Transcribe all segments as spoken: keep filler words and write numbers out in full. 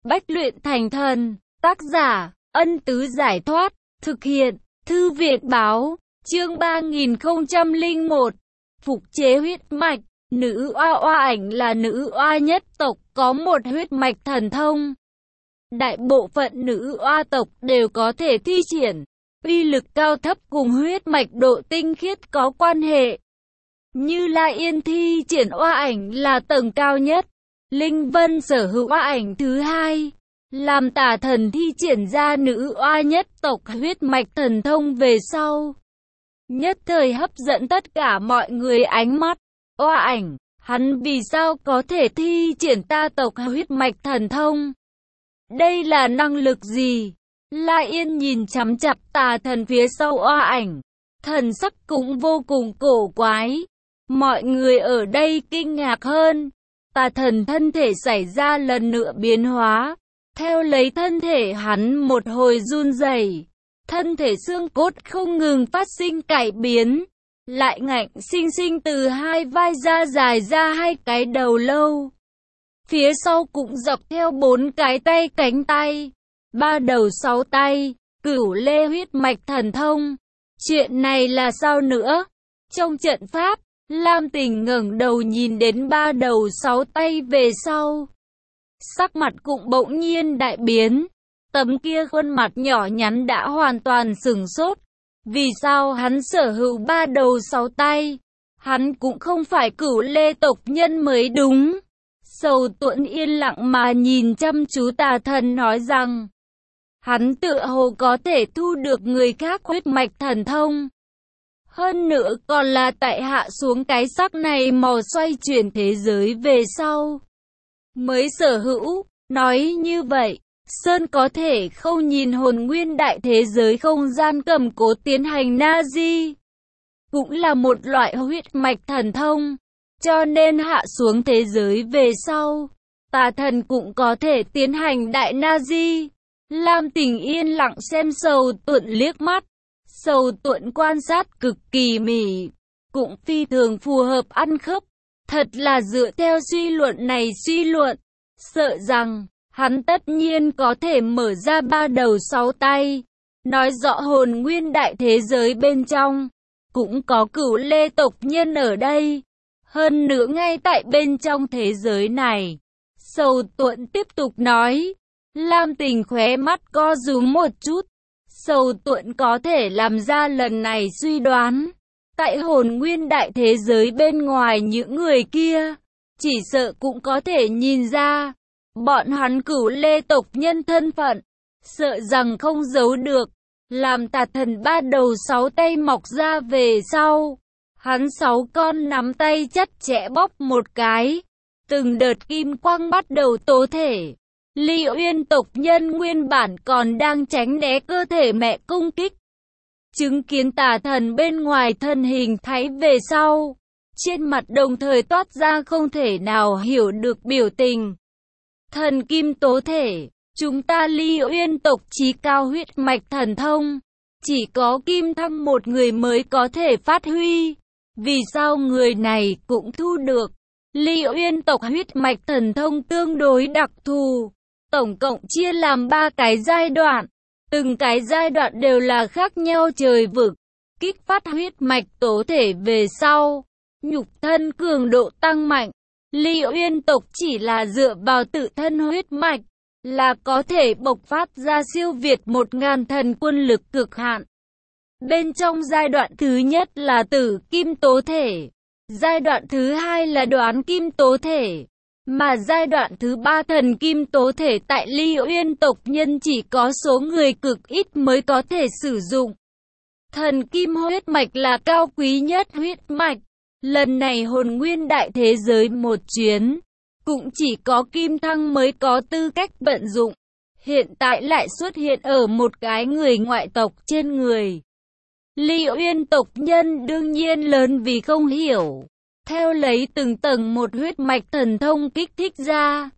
Bách luyện thành thần. Tác giả, Ân Tứ Giải Thoát. Thực hiện, Thư Việt Báo. Chương ba nghìn không trăm lẻ một. Phục chế huyết mạch. Nữ oa oa ảnh là nữ oa nhất tộc, có một huyết mạch thần thông. Đại bộ phận nữ oa tộc đều có thể thi triển. Uy lực cao thấp cùng huyết mạch độ tinh khiết có quan hệ. Như La Yên thi triển oa ảnh là tầng cao nhất. Linh Vân sở hữu oa ảnh thứ hai. Làm Tà Thần thi triển ra nữ oa nhất tộc huyết mạch thần thông về sau. Nhất thời hấp dẫn tất cả mọi người ánh mắt. Oa ảnh, hắn vì sao có thể thi triển ta tộc huyết mạch thần thông? Đây là năng lực gì? La Yên nhìn chằm chằm Tà Thần phía sau oa ảnh. Thần sắc cũng vô cùng cổ quái. Mọi người ở đây kinh ngạc hơn. Tà Thần thân thể xảy ra lần nữa biến hóa. Theo lấy thân thể hắn một hồi run rẩy, thân thể xương cốt không ngừng phát sinh cải biến, lại ngạnh sinh sinh từ hai vai ra dài ra hai cái đầu lâu. Phía sau cũng dọc theo bốn cái tay cánh tay, ba đầu sáu tay, Cửu Lê huyết mạch thần thông. Chuyện này là sao nữa? Trong trận pháp, Lam Tình ngẩng đầu nhìn đến ba đầu sáu tay về sau. Sắc mặt cũng bỗng nhiên đại biến. Tấm kia khuôn mặt nhỏ nhắn đã hoàn toàn sửng sốt. Vì sao hắn sở hữu ba đầu sáu tay? Hắn cũng không phải Cửu Lê tộc nhân mới đúng. Sầu Tuẫn yên lặng mà nhìn chăm chú Tà Thần nói rằng, hắn tựa hồ có thể thu được người khác huyết mạch thần thông. Hơn nữa còn là tại hạ xuống cái sắc này màu xoay chuyển thế giới về sau mới sở hữu. Nói như vậy, Sơn có thể không nhìn hồn nguyên đại thế giới không gian cầm cố tiến hành Nazi. Cũng là một loại huyết mạch thần thông. Cho nên hạ xuống thế giới về sau, Tà Thần cũng có thể tiến hành đại Nazi. Lam Tình yên lặng xem Sầu Tuẫn liếc mắt. Sầu Tuẫn quan sát cực kỳ mỉ, cũng phi thường phù hợp ăn khớp. Thật là dựa theo suy luận này suy luận, sợ rằng hắn tất nhiên có thể mở ra ba đầu sáu tay. Nói rõ hồn nguyên đại thế giới bên trong cũng có Cửu Lê tộc nhân ở đây. Hơn nữa ngay tại bên trong thế giới này, Sầu Tuẫn tiếp tục nói. Lam Tình khóe mắt co rúm một chút. Sầu Tuẫn có thể làm ra lần này suy đoán. Tại hồn nguyên đại thế giới bên ngoài những người kia, chỉ sợ cũng có thể nhìn ra. Bọn hắn Cửu Lê tộc nhân thân phận, sợ rằng không giấu được. Làm Tà Thần ba đầu sáu tay mọc ra về sau, hắn sáu con nắm tay chặt chẽ bóp một cái. Từng đợt kim quang bắt đầu tố thể. Ly Uyên tộc nhân nguyên bản còn đang tránh né cơ thể mẹ công kích. Chứng kiến Tà Thần bên ngoài thân hình thái về sau, trên mặt đồng thời toát ra không thể nào hiểu được biểu tình. Thần kim tố thể, chúng ta Ly Uyên tộc chí cao huyết mạch thần thông, chỉ có Kim Thăng một người mới có thể phát huy. Vì sao người này cũng thu được? Ly Uyên tộc huyết mạch thần thông tương đối đặc thù, tổng cộng chia làm ba cái giai đoạn. Từng cái giai đoạn đều là khác nhau trời vực. Kích phát huyết mạch tố thể về sau, nhục thân cường độ tăng mạnh. Ly Uyên tộc chỉ là dựa vào tự thân huyết mạch, là có thể bộc phát ra siêu việt một ngàn thần quân lực cực hạn. Bên trong giai đoạn thứ nhất là tử kim tố thể, giai đoạn thứ hai là đoán kim tố thể, mà giai đoạn thứ ba thần kim tố thể tại Ly Uyên tộc nhân chỉ có số người cực ít mới có thể sử dụng. Thần kim huyết mạch là cao quý nhất huyết mạch. Lần này hồn nguyên đại thế giới một chuyến, cũng chỉ có Kim Thăng mới có tư cách vận dụng. Hiện tại lại xuất hiện ở một cái người ngoại tộc trên người. Ly Uyên tộc nhân đương nhiên lớn vì không hiểu. Theo lấy từng tầng một huyết mạch thần thông kích thích ra.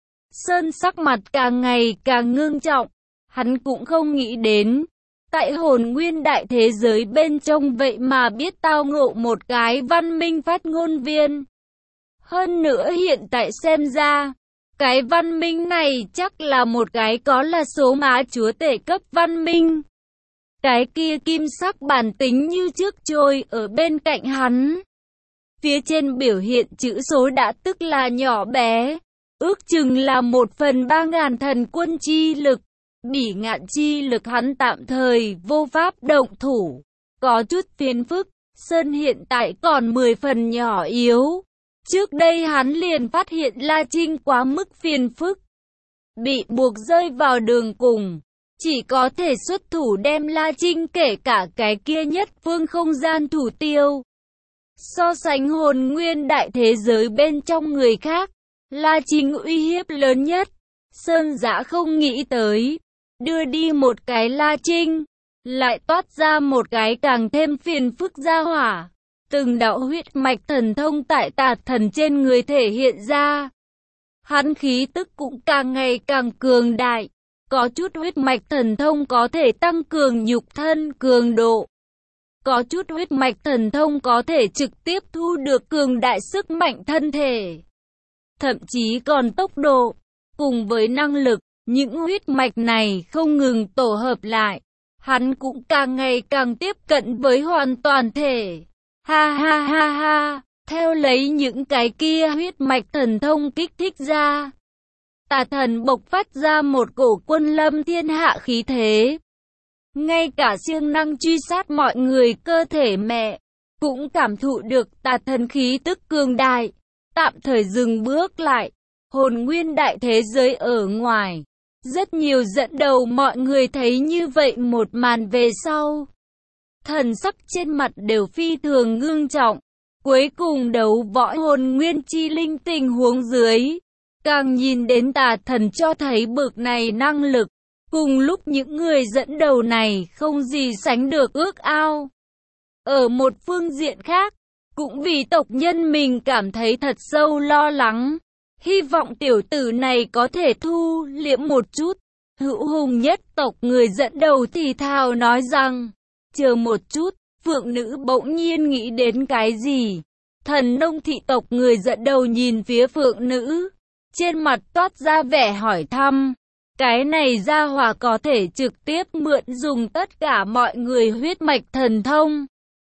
Sơn sắc mặt càng ngày càng ngưng trọng. Hắn cũng không nghĩ đến, tại hồn nguyên đại thế giới bên trong vậy mà biết tao ngộ một cái văn minh phát ngôn viên. Hơn nữa hiện tại xem ra, Cái văn minh này chắc là một cái có là số má chúa tể cấp văn minh. Cái kia kim sắc bản tính như trước trôi ở bên cạnh hắn. Phía trên biểu hiện chữ số đã tức là nhỏ bé, ước chừng là một phần ba ngàn thần quân chi lực. Bỉ ngạn chi lực hắn tạm thời vô pháp động thủ, có chút phiền phức. Sơn hiện tại còn mười phần nhỏ yếu. Trước đây hắn liền phát hiện La Trinh quá mức phiền phức, bị buộc rơi vào đường cùng, chỉ có thể xuất thủ đem La Trinh kể cả cái kia nhất phương không gian thủ tiêu. So sánh hồn nguyên đại thế giới bên trong người khác, La Trinh uy hiếp lớn nhất. Sơn Dã không nghĩ tới, đưa đi một cái La Trinh, lại toát ra một cái càng thêm phiền phức gia hỏa. Từng đạo huyết mạch thần thông tại Tà Thần trên người thể hiện ra. Hắn khí tức cũng càng ngày càng cường đại. Có chút huyết mạch thần thông có thể tăng cường nhục thân cường độ. Có chút huyết mạch thần thông có thể trực tiếp thu được cường đại sức mạnh thân thể. Thậm chí còn tốc độ, cùng với năng lực, những huyết mạch này không ngừng tổ hợp lại. Hắn cũng càng ngày càng tiếp cận với hoàn toàn thể. Ha ha ha ha, theo lấy những cái kia huyết mạch thần thông kích thích ra. Tà Thần bộc phát ra một cổ quân lâm thiên hạ khí thế. Ngay cả siêng năng truy sát mọi người cơ thể mẹ, cũng cảm thụ được Tà Thần khí tức cường đại. Tạm thời dừng bước lại, hồn nguyên đại thế giới ở ngoài. Rất nhiều dẫn đầu mọi người thấy như vậy một màn về sau. Thần sắc trên mặt đều phi thường ngưng trọng. Cuối cùng đấu võ hồn nguyên chi linh tình huống dưới. Càng nhìn đến Tà Thần cho thấy bực này năng lực. Cùng lúc những người dẫn đầu này không gì sánh được ước ao. Ở một phương diện khác, cũng vì tộc nhân mình cảm thấy thật sâu lo lắng. Hy vọng tiểu tử này có thể thu liễm một chút. Hữu hùng nhất tộc người dẫn đầu thì thào nói rằng, chờ một chút, phượng nữ bỗng nhiên nghĩ đến cái gì. Thần nông thị tộc người dẫn đầu nhìn phía phượng nữ, trên mặt toát ra vẻ hỏi thăm. Cái này gia hỏa có thể trực tiếp mượn dùng tất cả mọi người huyết mạch thần thông.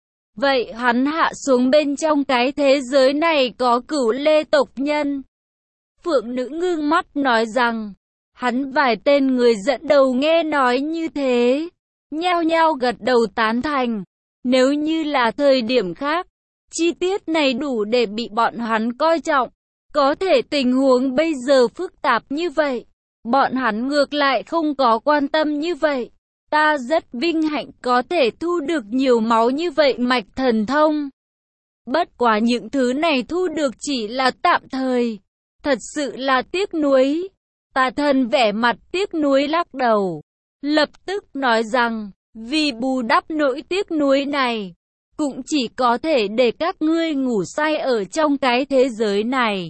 Vậy hắn hạ xuống bên trong cái thế giới này có cửu lê tộc nhân. Phượng nữ ngưng mắt nói rằng, hắn vài tên người dẫn đầu nghe nói như thế, nhao nhao gật đầu tán thành. Nếu như là thời điểm khác, chi tiết này đủ để bị bọn hắn coi trọng. Có thể tình huống bây giờ phức tạp như vậy, bọn hắn ngược lại không có quan tâm như vậy. Ta rất vinh hạnh có thể thu được nhiều máu như vậy mạch thần thông. Bất quá những thứ này thu được chỉ là tạm thời. Thật sự là tiếc nuối. Tà Thần vẻ mặt tiếc nuối lắc đầu. Lập tức nói rằng, vì bù đắp nỗi tiếc nuối này, cũng chỉ có thể để các ngươi ngủ say ở trong cái thế giới này.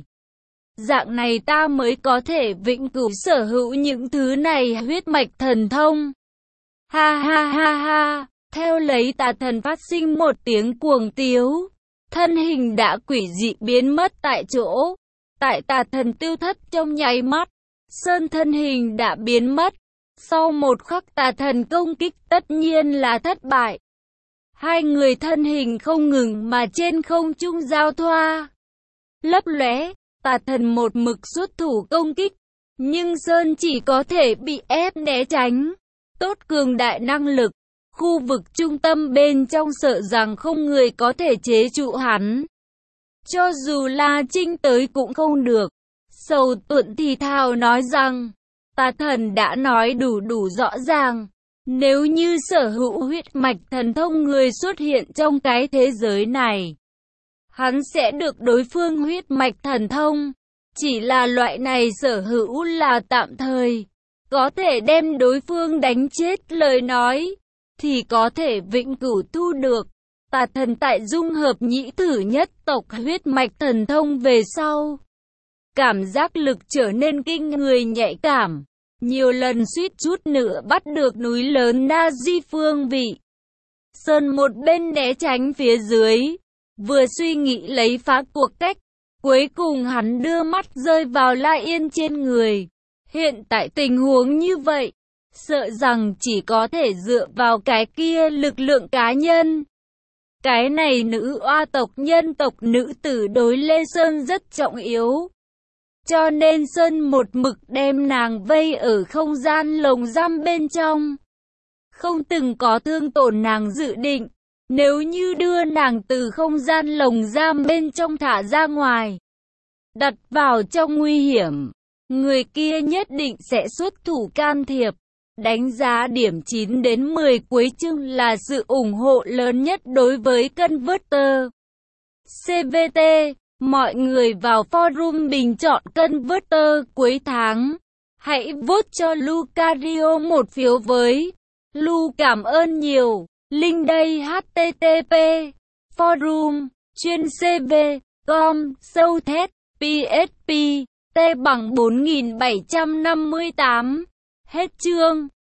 Dạng này ta mới có thể vĩnh cửu sở hữu những thứ này huyết mạch thần thông. Ha ha ha ha, theo lấy Tà Thần phát sinh một tiếng cuồng tiếu. Thân hình đã quỷ dị biến mất tại chỗ. Tại Tà Thần tiêu thất trong nháy mắt, Sơn thân hình đã biến mất. Sau một khắc Tà Thần công kích tất nhiên là thất bại. Hai người thân hình không ngừng mà trên không trung giao thoa. Lấp lóe, Tà Thần một mực xuất thủ công kích. Nhưng Sơn chỉ có thể bị ép né tránh. Tốt cường đại năng lực. Khu vực trung tâm bên trong sợ rằng không người có thể chế trụ hắn. Cho dù La Trinh tới cũng không được. Sầu Tuận thì thào nói rằng, Tà Thần đã nói đủ đủ rõ ràng. Nếu như sở hữu huyết mạch thần thông người xuất hiện trong cái thế giới này, hắn sẽ được đối phương huyết mạch thần thông. Chỉ là loại này sở hữu là tạm thời. Có thể đem đối phương đánh chết lời nói, thì có thể vĩnh cửu thu được. Tà Thần tại dung hợp nhĩ thử nhất tộc huyết mạch thần thông về sau. Cảm giác lực trở nên kinh người nhạy cảm. Nhiều lần suýt chút nữa bắt được núi lớn Na Di phương vị. Sơn một bên né tránh phía dưới. Vừa suy nghĩ lấy phá cuộc cách. Cuối cùng hắn đưa mắt rơi vào La Yên trên người. Hiện tại tình huống như vậy, sợ rằng chỉ có thể dựa vào cái kia lực lượng cá nhân. Cái này nữ oa tộc nhân tộc nữ tử đối Lê Sơn rất trọng yếu. Cho nên Sơn một mực đem nàng vây ở không gian lồng giam bên trong. Không từng có thương tổn nàng dự định. Nếu như đưa nàng từ không gian lồng giam bên trong thả ra ngoài, đặt vào trong nguy hiểm, người kia nhất định sẽ xuất thủ can thiệp. Đánh giá điểm chín đến mười cuối chương là sự ủng hộ lớn nhất đối với Converter. xê vê tê, mọi người vào forum bình chọn Converter cuối tháng. Hãy vote cho Lucario một phiếu với. Lu cảm ơn nhiều. Link đây h t t p forum chuyên c v com sâu thét p s p t bằng bốn nghìn bảy trăm năm mươi tám. Hết chương.